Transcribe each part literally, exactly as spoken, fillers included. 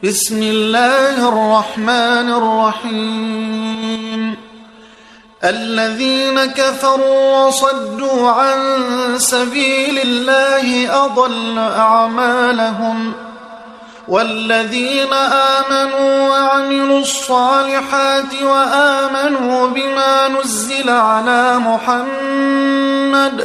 بسم الله الرحمن الرحيم. الذين كفروا وصدوا عن سبيل الله أضل أعمالهم، والذين آمنوا وعملوا الصالحات وآمنوا بما نزل على محمد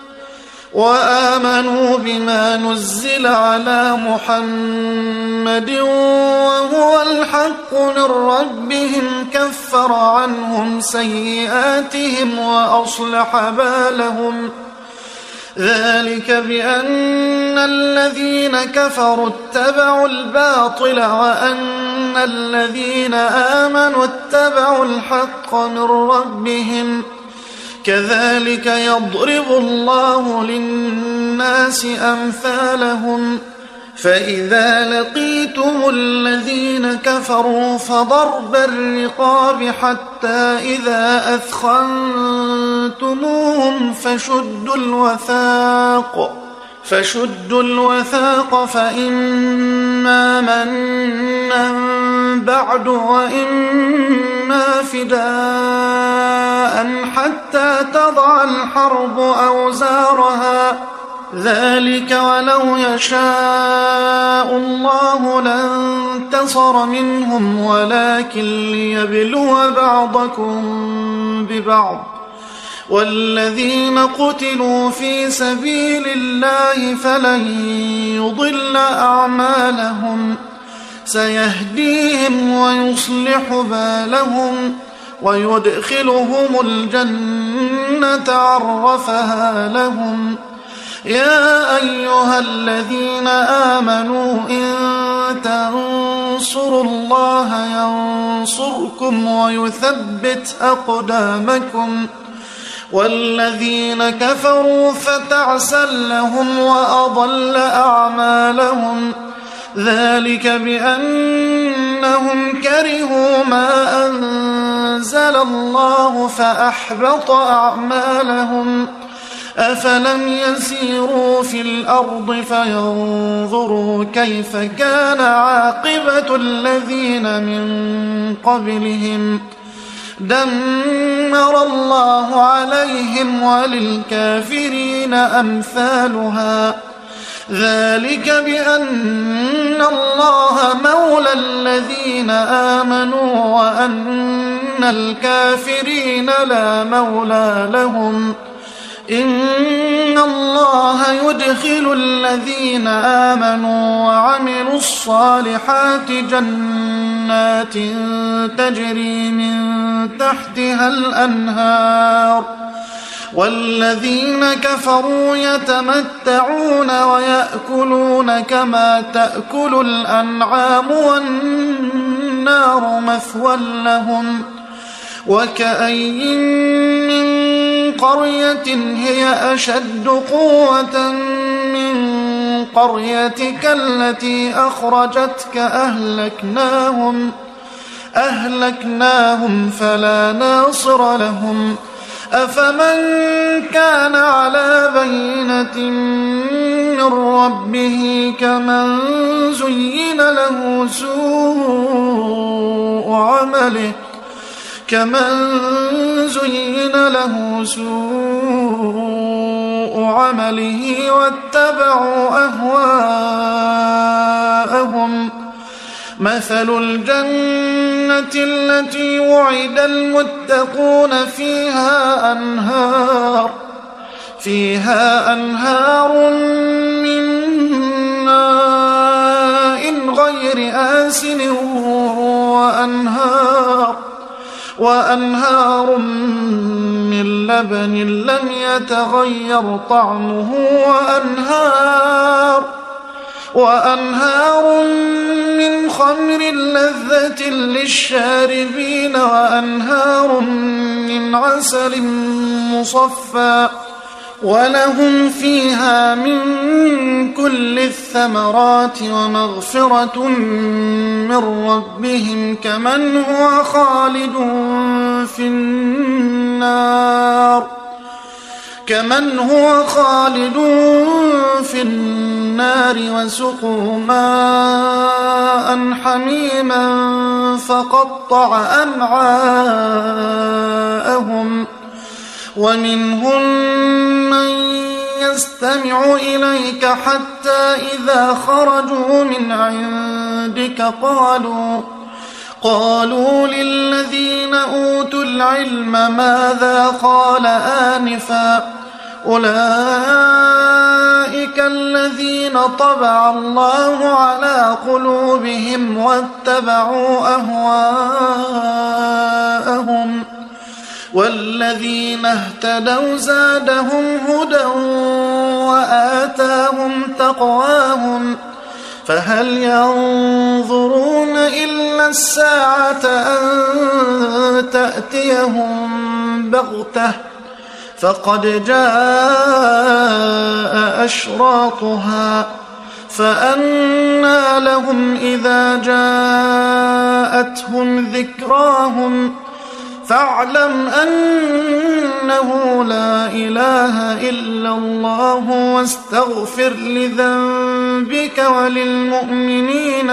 وآمنوا بما نزل على محمد وهو الحق من ربهم كفر عنهم سيئاتهم وأصلح بالهم. ذلك بأن الذين كفروا اتبعوا الباطل وأن الذين آمنوا اتبعوا الحق من ربهم، كذلك يضرب الله للناس أمثالهم. فإذا لقيتم الذين كفروا فضرب الرقاب حتى إذا أثخنتموهم فشدوا الوثاق فشدوا الوثاق فإما منا بعد وإما فداء حتى تضع الحرب أوزارها، ذلك ولو يشاء الله لانتصر منهم ولكن ليبلو بعضكم ببعض. والذين قتلوا في سبيل الله فلن يضل أعمالهم، سيهديهم ويصلح بالهم ويدخلهم الجنة عرفها لهم. يا أيها الذين آمنوا إن تنصروا الله ينصركم ويثبت أقدامكم، والذين كفروا فتعسا لهم وأضل أعمالهم. ذلك بأنهم كرهوا ما أنزل الله فأحبط أعمالهم. أفلم يسيروا في الأرض فينظروا كيف كان عاقبة الذين من قبلهم، دمر الله عليهم وللكافرين أمثالها. ذلك بأن الله مولى الذين آمنوا وأن الكافرين لا مولى لهم. إن الله يدخل الذين آمنوا وعملوا الصالحات جنات تجري من تحتها الأنهار، والذين كفروا يتمتعون ويأكلون كما تأكل الأنعام والنار مثوى لهم. وكأين من قرية هي أشد قوة من قريتك التي أخرجتك أهلكناهم أهلكناهم فلا ناصر لهم. أفمن كان على بينة من ربه كمن زين له سوء عمله كمن زين له سوء عمله واتبعوا أهواءهم. مثل الجنة التي وعد المتقون فيها أنهار فيها أنهار من ماء غير آسن وأنهار وأنهار من لبن لم يتغير طعمه وأنهار وأنهار من خمر لذة للشاربين وأنهار من عسل مصفى، ولهم فيها من كل الثمرات ومغفرة من ربهم كمن هو خالد في النار كمن هو خالد في النار وسقوا ماء حميما فقطع أمعاءهم ومنهم من يستمع إليك حتى إذا خرجوا من عندك قالوا قالوا للذين أوتوا العلم ماذا قال آنفا أولئك الذين طبع الله على قلوبهم واتبعوا أهواءهم والذين اهتدوا زادهم هدى وآتاهم تقواهم فهل ينظرون إلا الساعة أن تأتيهم بغتة فقد جاء أشراطها فأنى لهم إذا جاءتهم ذكراهم فاعلم أنه لا إله إلا الله واستغفر لذنبك وللمؤمنين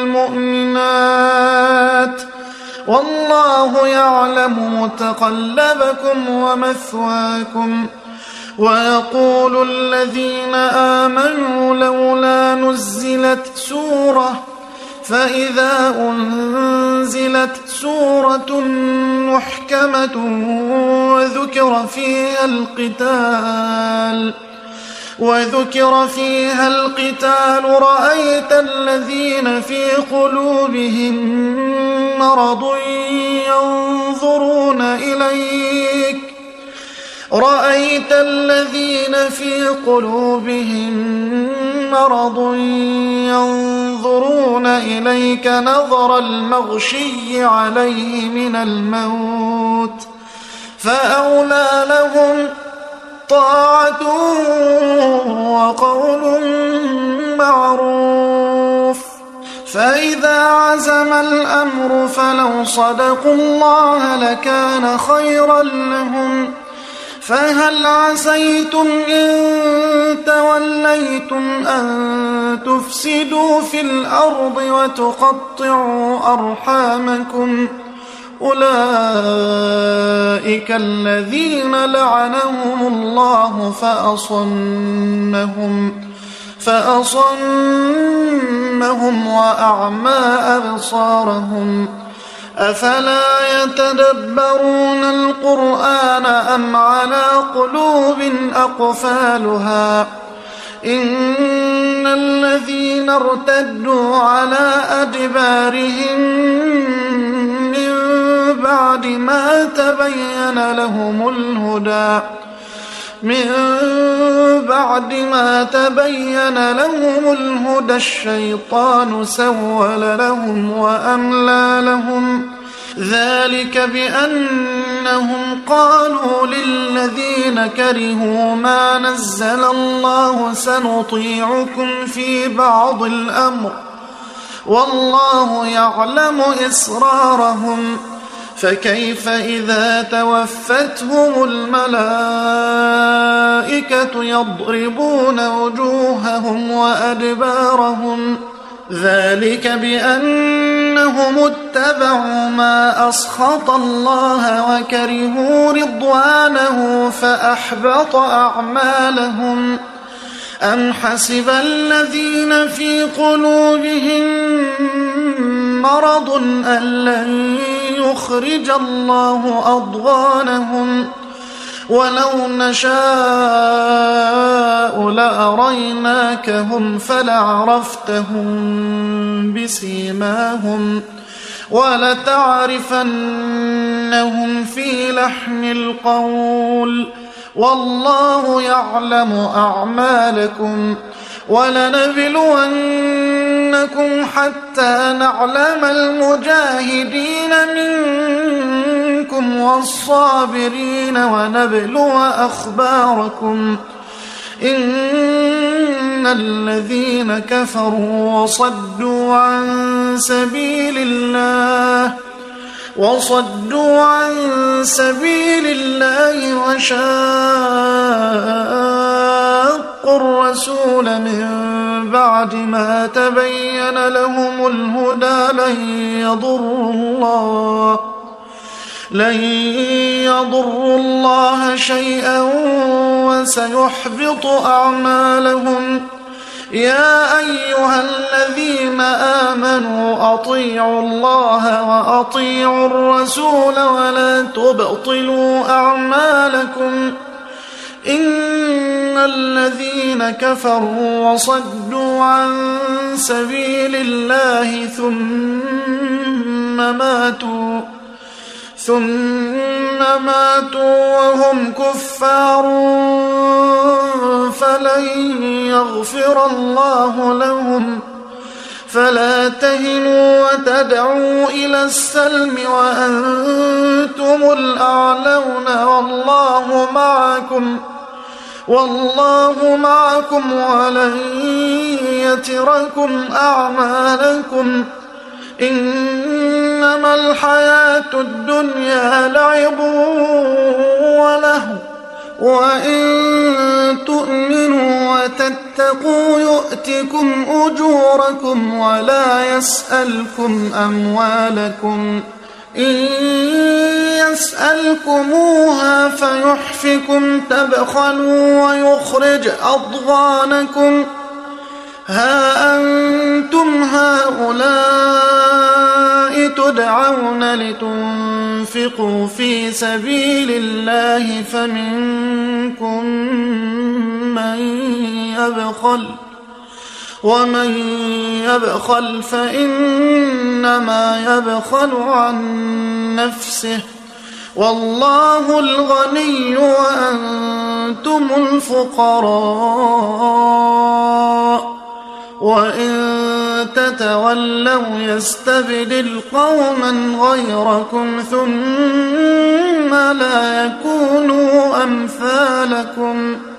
والمؤمنات والله يعلم متقلبكم ومثواكم ويقول الذين آمنوا لولا نزلت سورة فإذا أنزلت سورة محكمة وذكر فيها القتال وذكر فيها القتال رأيت الذين في قلوبهم مرض ينظرون إليك رأيت الذين في قلوبهم مرض ينظرون إليك نظر المغشي عليه من الموت فأولى لهم طاعة وقول معروف فإذا عزم الأمر فلو صدقوا الله لكان خيرا لهم فهل عسيتم إن توليتم أن تفسدوا في الأرض وتقطعوا أرحامكم أولئك الذين لعنهم الله فأصمهم فأصمهم وأعمى أبصارهم أفلا يتدبرون القرآن أم على قلوب أقفالها إن الذين ارتدوا على أدبارهم من بعد ما تبين لهم الهدى من بعد ما تبين لهم الهدى الشيطان سول لهم وأملى لهم ذلك بأنهم قالوا للذين كرهوا ما نزل الله سنطيعكم في بعض الأمر والله يعلم إسرارهم فكيف إذا توفتهم الملائكة يضربون وجوههم وأدبارهم ذلك بأنهم اتبعوا ما أسخط الله وكرهوا رضوانه فأحبط أعمالهم أم حسب الذين في قلوبهم مرض أن لن يخرج الله أضغانهم ولو نشاء لأريناكهم فلعرفتهم بسيماهم ولتعرفنهم في لحن القول والله يعلم أعمالكم ولنبلونكم حتى نعلم المجاهدين منكم والصابرين ونبلو أخباركم إن الذين كفروا وصدوا عن سبيل الله وصدوا عن سبيل الله وشاقوا شاقوا الرسول من بعد ما تبين لهم الهدى لن يضروا الله لن يضروا الله شيئا وسيحبط أعمالهم. يا أيها الذين آمنوا أطيعوا الله وأطيعوا الرسول ولا تبطلوا أعمالكم. إن الذين كفروا وصدوا عن سبيل الله ثم ماتوا ثم ماتوا وهم كفار فلن يغفر الله لهم. فلا تهنوا وتدعوا إلى السلم وأنتم الأعلون والله معكم والله معكم ولن يتركم أعمالكم. إنما الحياة الدنيا لعب ولهو وإن تؤمنوا وتتقوا يؤتكم أجوركم ولا يسألكم أموالكم. إن يسألكموها فيحفكم تبخلوا ويخرج أضغانكم. ها أنتم هؤلاء تدعون لتنفقوا في سبيل الله فمنكم من يبخل ومن يبخل فإنما يبخل عن نفسه والله الغني وأنتم الفقراء. وإن تتولوا يستبدل قوما غيركم ثم لا يكونوا أمثالكم.